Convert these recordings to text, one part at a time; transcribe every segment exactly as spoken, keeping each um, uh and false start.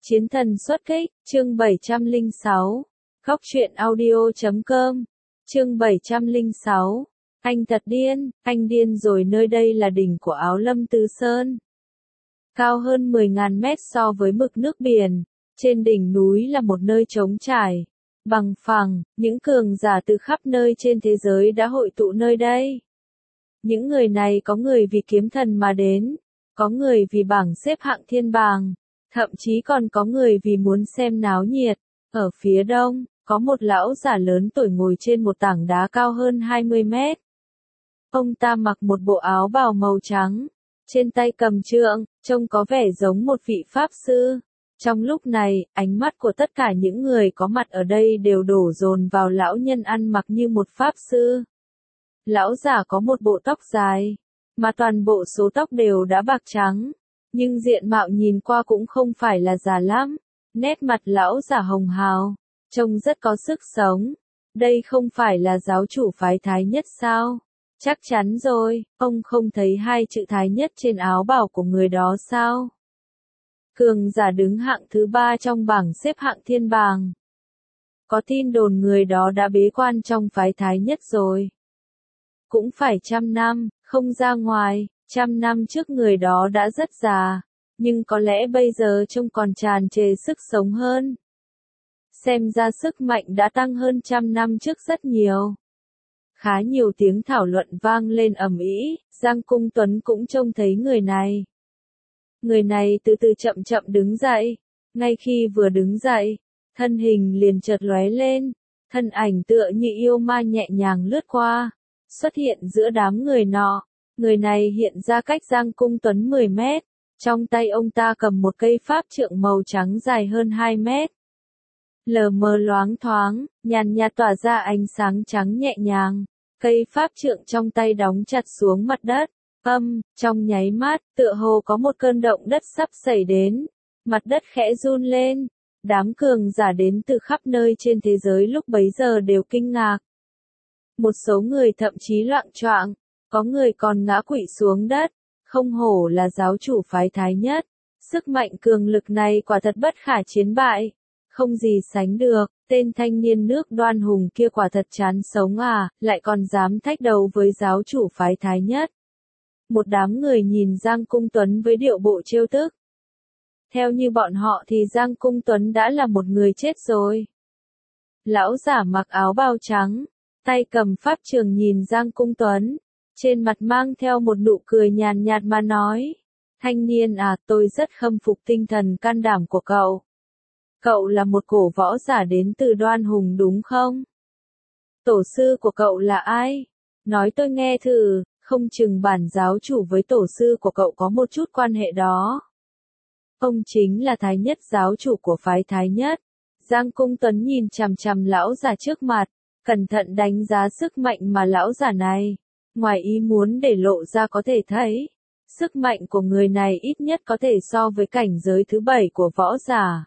Chiến thần xuất kích, chương bảy trăm lẻ sáu. Góc truyện audio chấm com. Chương bảy trăm lẻ sáu. Anh thật điên, anh điên rồi, nơi đây là đỉnh của Áo Lâm Tứ Sơn. Cao hơn mười nghìn mét so với mực nước biển, trên đỉnh núi là một nơi trống trải, bằng phẳng, những cường giả từ khắp nơi trên thế giới đã hội tụ nơi đây. Những người này có người vì kiếm thần mà đến, có người vì bảng xếp hạng thiên bảng, thậm chí còn có người vì muốn xem náo nhiệt. Ở phía đông, có một lão giả lớn tuổi ngồi trên một tảng đá cao hơn hai mươi mét. Ông ta mặc một bộ áo bào màu trắng, trên tay cầm trượng, trông có vẻ giống một vị pháp sư. Trong lúc này, ánh mắt của tất cả những người có mặt ở đây đều đổ dồn vào lão nhân ăn mặc như một pháp sư. Lão giả có một bộ tóc dài, mà toàn bộ số tóc đều đã bạc trắng, nhưng diện mạo nhìn qua cũng không phải là già lắm. Nét mặt lão giả hồng hào, trông rất có sức sống. Đây không phải là giáo chủ phái Thái Nhất sao? Chắc chắn rồi, ông không thấy hai chữ Thái Nhất trên áo bào của người đó sao? Cường giả đứng hạng thứ ba trong bảng xếp hạng thiên bảng. Có tin đồn người đó đã bế quan trong phái Thái Nhất rồi. Cũng phải trăm năm, không ra ngoài, trăm năm trước người đó đã rất già, nhưng có lẽ bây giờ trông còn tràn trề sức sống hơn. Xem ra sức mạnh đã tăng hơn trăm năm trước rất nhiều. Khá nhiều tiếng thảo luận vang lên ầm ĩ, Giang Cung Tuấn cũng trông thấy người này. Người này từ từ chậm chậm đứng dậy, ngay khi vừa đứng dậy, thân hình liền chợt lóe lên, thân ảnh tựa như yêu ma nhẹ nhàng lướt qua, xuất hiện giữa đám người nọ. Người này hiện ra cách Giang Cung Tuấn mười mét, trong tay ông ta cầm một cây pháp trượng màu trắng dài hơn hai mét. Lờ mờ loáng thoáng, nhàn nhạt tỏa ra ánh sáng trắng nhẹ nhàng, cây pháp trượng trong tay đóng chặt xuống mặt đất. Âm, trong nháy mắt, tựa hồ có một cơn động đất sắp xảy đến, mặt đất khẽ run lên. Đám cường giả đến từ khắp nơi trên thế giới lúc bấy giờ đều kinh ngạc. Một số người thậm chí loạng choạng, có người còn ngã quỵ xuống đất. Không hổ là giáo chủ phái Thái Nhất, sức mạnh cường lực này quả thật bất khả chiến bại, không gì sánh được. Tên thanh niên nước Đoan Hùng kia quả thật chán sống à, lại còn dám thách đấu với giáo chủ phái Thái Nhất. Một đám người nhìn Giang Cung Tuấn với điệu bộ trêu tức. Theo như bọn họ thì Giang Cung Tuấn đã là một người chết rồi. Lão giả mặc áo bào trắng, tay cầm pháp trường nhìn Giang Cung Tuấn, trên mặt mang theo một nụ cười nhàn nhạt mà nói: Thanh niên à, tôi rất khâm phục tinh thần can đảm của cậu. Cậu là một cổ võ giả đến từ Đoan Hùng đúng không? Tổ sư của cậu là ai? Nói tôi nghe thử, không chừng bản giáo chủ với tổ sư của cậu có một chút quan hệ đó. Ông chính là Thái Nhất, giáo chủ của phái Thái Nhất. Giang Cung Tuấn nhìn chằm chằm lão giả trước mặt, cẩn thận đánh giá sức mạnh mà lão giả này. Ngoài ý muốn để lộ ra có thể thấy, sức mạnh của người này ít nhất có thể so với cảnh giới thứ bảy của võ giả.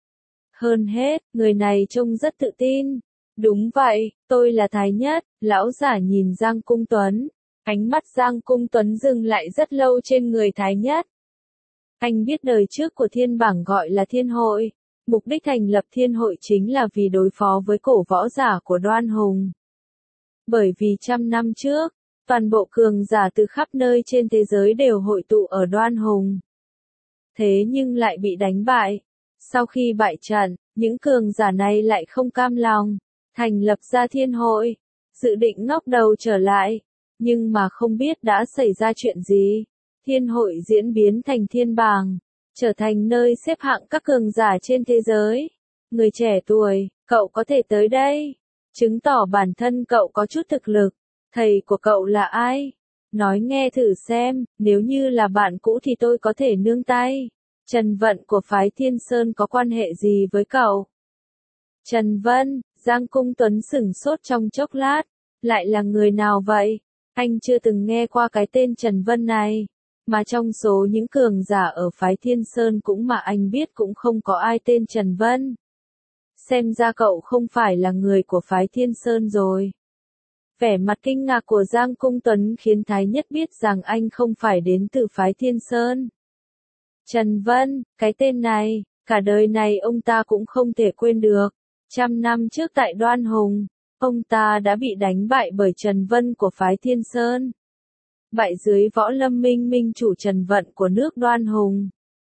Hơn hết, người này trông rất tự tin. Đúng vậy, tôi là Thái Nhất. Lão giả nhìn Giang Cung Tuấn, ánh mắt Giang Cung Tuấn dừng lại rất lâu trên người Thái Nhất. Anh biết đời trước của thiên bảng gọi là thiên hội, mục đích thành lập thiên hội chính là vì đối phó với cổ võ giả của Đoan Hùng. Bởi vì trăm năm trước, toàn bộ cường giả từ khắp nơi trên thế giới đều hội tụ ở Đoan Hùng. Thế nhưng lại bị đánh bại. Sau khi bại trận, những cường giả này lại không cam lòng, thành lập ra thiên hội, dự định ngóc đầu trở lại. Nhưng mà không biết đã xảy ra chuyện gì. Thiên hội diễn biến thành thiên bảng, trở thành nơi xếp hạng các cường giả trên thế giới. Người trẻ tuổi, cậu có thể tới đây, chứng tỏ bản thân cậu có chút thực lực. Thầy của cậu là ai? Nói nghe thử xem, nếu như là bạn cũ thì tôi có thể nương tay. Trần Vận của phái Thiên Sơn có quan hệ gì với cậu? Trần Vân, Giang Cung Tuấn sửng sốt trong chốc lát, lại là người nào vậy? Anh chưa từng nghe qua cái tên Trần Vân này, mà trong số những cường giả ở phái Thiên Sơn cũng mà anh biết cũng không có ai tên Trần Vân. Xem ra cậu không phải là người của phái Thiên Sơn rồi. Vẻ mặt kinh ngạc của Giang Cung Tuấn khiến Thái Nhất biết rằng anh không phải đến từ phái Thiên Sơn. Trần Vân, cái tên này, cả đời này ông ta cũng không thể quên được. Trăm năm trước tại Đoan Hùng, ông ta đã bị đánh bại bởi Trần Vân của phái Thiên Sơn. Bại dưới võ lâm minh minh chủ Trần Vận của nước Đoan Hùng.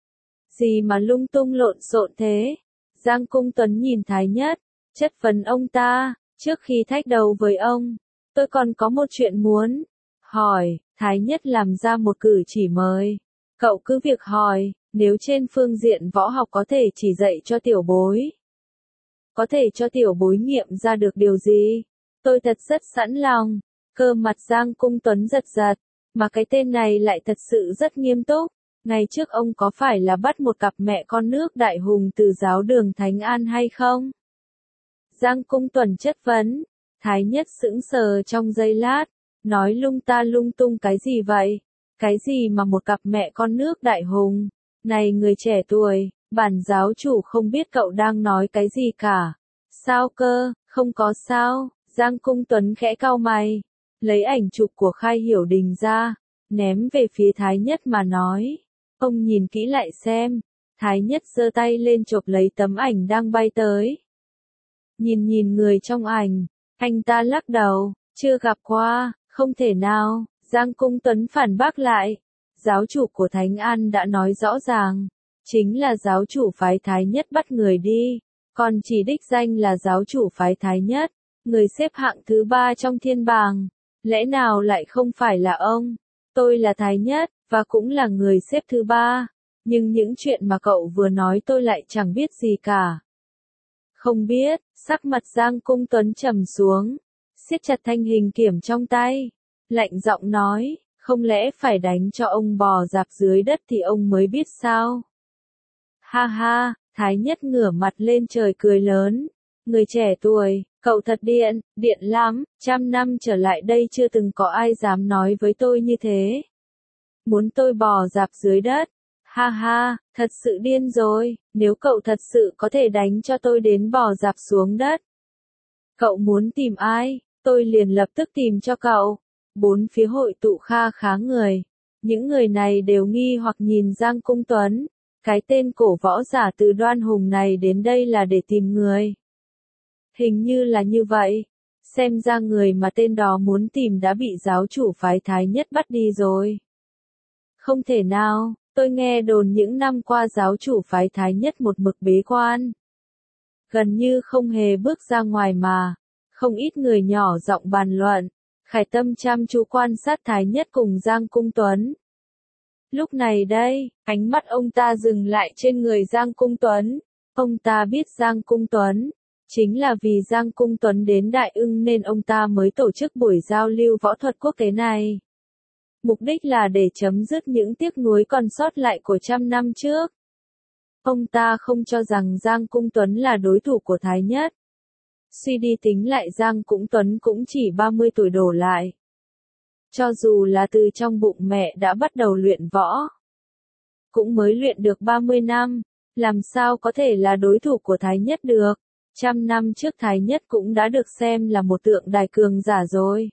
Gì mà lung tung lộn xộn thế? Giang Cung Tuấn nhìn Thái Nhất, chất vấn ông ta, trước khi thách đầu với ông, tôi còn có một chuyện muốn hỏi. Thái Nhất làm ra một cử chỉ mời. Cậu cứ việc hỏi, nếu trên phương diện võ học có thể chỉ dạy cho tiểu bối. Có thể cho tiểu bối nghiệm ra được điều gì? Tôi thật rất sẵn lòng. Cơ mặt Giang Cung Tuấn giật giật, mà cái tên này lại thật sự rất nghiêm túc. Ngày trước ông có phải là bắt một cặp mẹ con nước Đại Hùng từ giáo đường Thánh An hay không? Giang Cung Tuấn chất vấn. Thái Nhất sững sờ trong giây lát, nói lung ta lung tung cái gì vậy? Cái gì mà một cặp mẹ con nước Đại Hùng? Này người trẻ tuổi, bản giáo chủ không biết cậu đang nói cái gì cả. Sao cơ, không có sao. Giang Cung Tuấn khẽ cau mày, lấy ảnh chụp của Khai Hiểu Đình ra, ném về phía Thái Nhất mà nói. Ông nhìn kỹ lại xem. Thái Nhất giơ tay lên chộp lấy tấm ảnh đang bay tới. Nhìn nhìn người trong ảnh, anh ta lắc đầu, chưa gặp qua, không thể nào. Giang Cung Tuấn phản bác lại. Giáo chủ của Thánh An đã nói rõ ràng, chính là giáo chủ phái Thái Nhất bắt người đi, còn chỉ đích danh là giáo chủ phái Thái Nhất, người xếp hạng thứ ba trong thiên bảng. Lẽ nào lại không phải là ông? Tôi là Thái Nhất, và cũng là người xếp thứ ba, nhưng những chuyện mà cậu vừa nói tôi lại chẳng biết gì cả. Không biết. Sắc mặt Giang Cung Tuấn trầm xuống, siết chặt thanh hình kiểm trong tay, lạnh giọng nói, không lẽ phải đánh cho ông bò rạp dưới đất thì ông mới biết sao? Ha ha. Thái Nhất ngửa mặt lên trời cười lớn. Người trẻ tuổi, cậu thật điện, điện lắm, trăm năm trở lại đây chưa từng có ai dám nói với tôi như thế. Muốn tôi bò rạp dưới đất. Ha ha, thật sự điên rồi, nếu cậu thật sự có thể đánh cho tôi đến bò rạp xuống đất. Cậu muốn tìm ai, tôi liền lập tức tìm cho cậu. Bốn phía hội tụ kha khá người. Những người này đều nghi hoặc nhìn Giang Cung Tuấn. Cái tên cổ võ giả từ Đoan Hùng này đến đây là để tìm người. Hình như là như vậy. Xem ra người mà tên đó muốn tìm đã bị giáo chủ phái Thái Nhất bắt đi rồi. Không thể nào, tôi nghe đồn những năm qua giáo chủ phái Thái Nhất một mực bế quan. Gần như không hề bước ra ngoài mà. Không ít người nhỏ giọng bàn luận. Khải Tâm chăm chú quan sát Thái Nhất cùng Giang Cung Tuấn. Lúc này đây, ánh mắt ông ta dừng lại trên người Giang Cung Tuấn. Ông ta biết Giang Cung Tuấn. Chính là vì Giang Cung Tuấn đến Đại Ưng nên ông ta mới tổ chức buổi giao lưu võ thuật quốc tế này. Mục đích là để chấm dứt những tiếc nuối còn sót lại của trăm năm trước. Ông ta không cho rằng Giang Cung Tuấn là đối thủ của Thái Nhất. Suy đi tính lại Giang Cung Tuấn cũng chỉ ba mươi tuổi đổ lại. Cho dù là từ trong bụng mẹ đã bắt đầu luyện võ, cũng mới luyện được ba mươi năm, làm sao có thể là đối thủ của Thái Nhất được. Trăm năm trước Thái Nhất cũng đã được xem là một tượng đài cường giả rồi.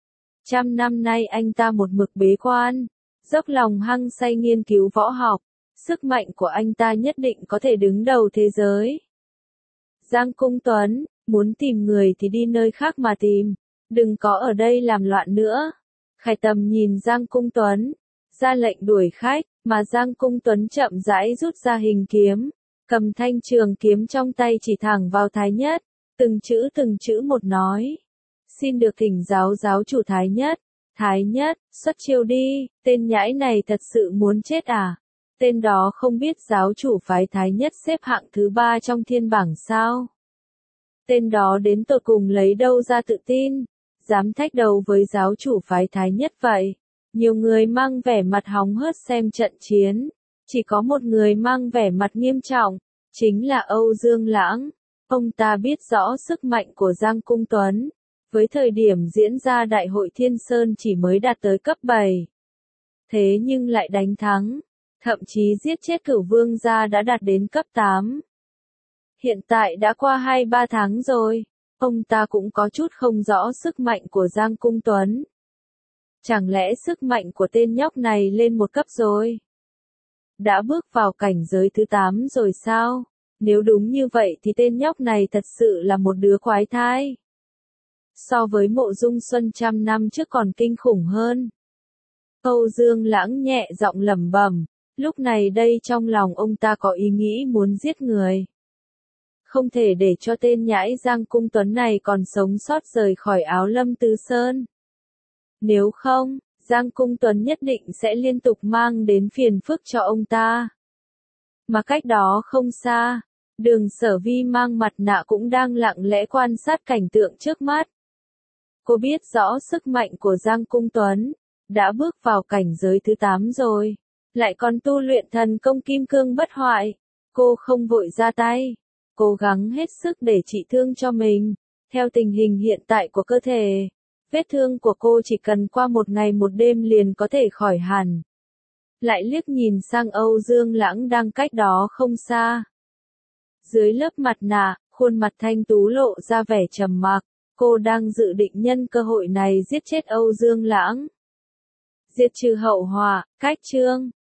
Trăm năm nay anh ta một mực bế quan, dốc lòng hăng say nghiên cứu võ học, sức mạnh của anh ta nhất định có thể đứng đầu thế giới. Giang Cung Tuấn, muốn tìm người thì đi nơi khác mà tìm, đừng có ở đây làm loạn nữa. Khải Tầm nhìn Giang Cung Tuấn, ra lệnh đuổi khách, mà Giang Cung Tuấn chậm rãi rút ra hình kiếm, cầm thanh trường kiếm trong tay chỉ thẳng vào Thái Nhất, từng chữ từng chữ một nói. Xin được thỉnh giáo giáo chủ Thái Nhất. Thái Nhất, xuất chiêu đi, tên nhãi này thật sự muốn chết à? Tên đó không biết giáo chủ phái Thái Nhất xếp hạng thứ ba trong thiên bảng sao? Tên đó đến tột cùng lấy đâu ra tự tin, dám thách đầu với giáo chủ phái Thái Nhất vậy? Nhiều người mang vẻ mặt hóng hớt xem trận chiến, chỉ có một người mang vẻ mặt nghiêm trọng, chính là Âu Dương Lãng. Ông ta biết rõ sức mạnh của Giang Cung Tuấn, với thời điểm diễn ra Đại hội Thiên Sơn chỉ mới đạt tới cấp bảy. Thế nhưng lại đánh thắng, thậm chí giết chết Cửu Vương gia đã đạt đến cấp tám. Hiện tại đã qua hai ba tháng rồi, ông ta cũng có chút không rõ sức mạnh của Giang Cung Tuấn. Chẳng lẽ sức mạnh của tên nhóc này lên một cấp rồi? đã bước vào cảnh giới thứ tám rồi sao? Nếu đúng như vậy thì tên nhóc này thật sự là một đứa quái thai. So với Mộ Dung Xuân trăm năm trước còn kinh khủng hơn. Âu Dương Lãng nhẹ giọng lẩm bẩm, lúc này đây trong lòng ông ta có ý nghĩ muốn giết người. Không thể để cho tên nhãi Giang Cung Tuấn này còn sống sót rời khỏi Áo Lâm Tư Sơn. Nếu không, Giang Cung Tuấn nhất định sẽ liên tục mang đến phiền phức cho ông ta. Mà cách đó không xa, Đường Sở Vi mang mặt nạ cũng đang lặng lẽ quan sát cảnh tượng trước mắt. Cô biết rõ sức mạnh của Giang Cung Tuấn, đã bước vào cảnh giới thứ tám rồi, lại còn tu luyện thần công kim cương bất hoại. Cô không vội ra tay, cố gắng hết sức để trị thương cho mình. Theo tình hình hiện tại của cơ thể, vết thương của cô chỉ cần qua một ngày một đêm liền có thể khỏi hẳn. Lại liếc nhìn sang Âu Dương Lãng đang cách đó không xa. Dưới lớp mặt nạ, khuôn mặt thanh tú lộ ra vẻ trầm mặc, cô đang dự định nhân cơ hội này giết chết Âu Dương Lãng. Diệt trừ hậu họa, cách chương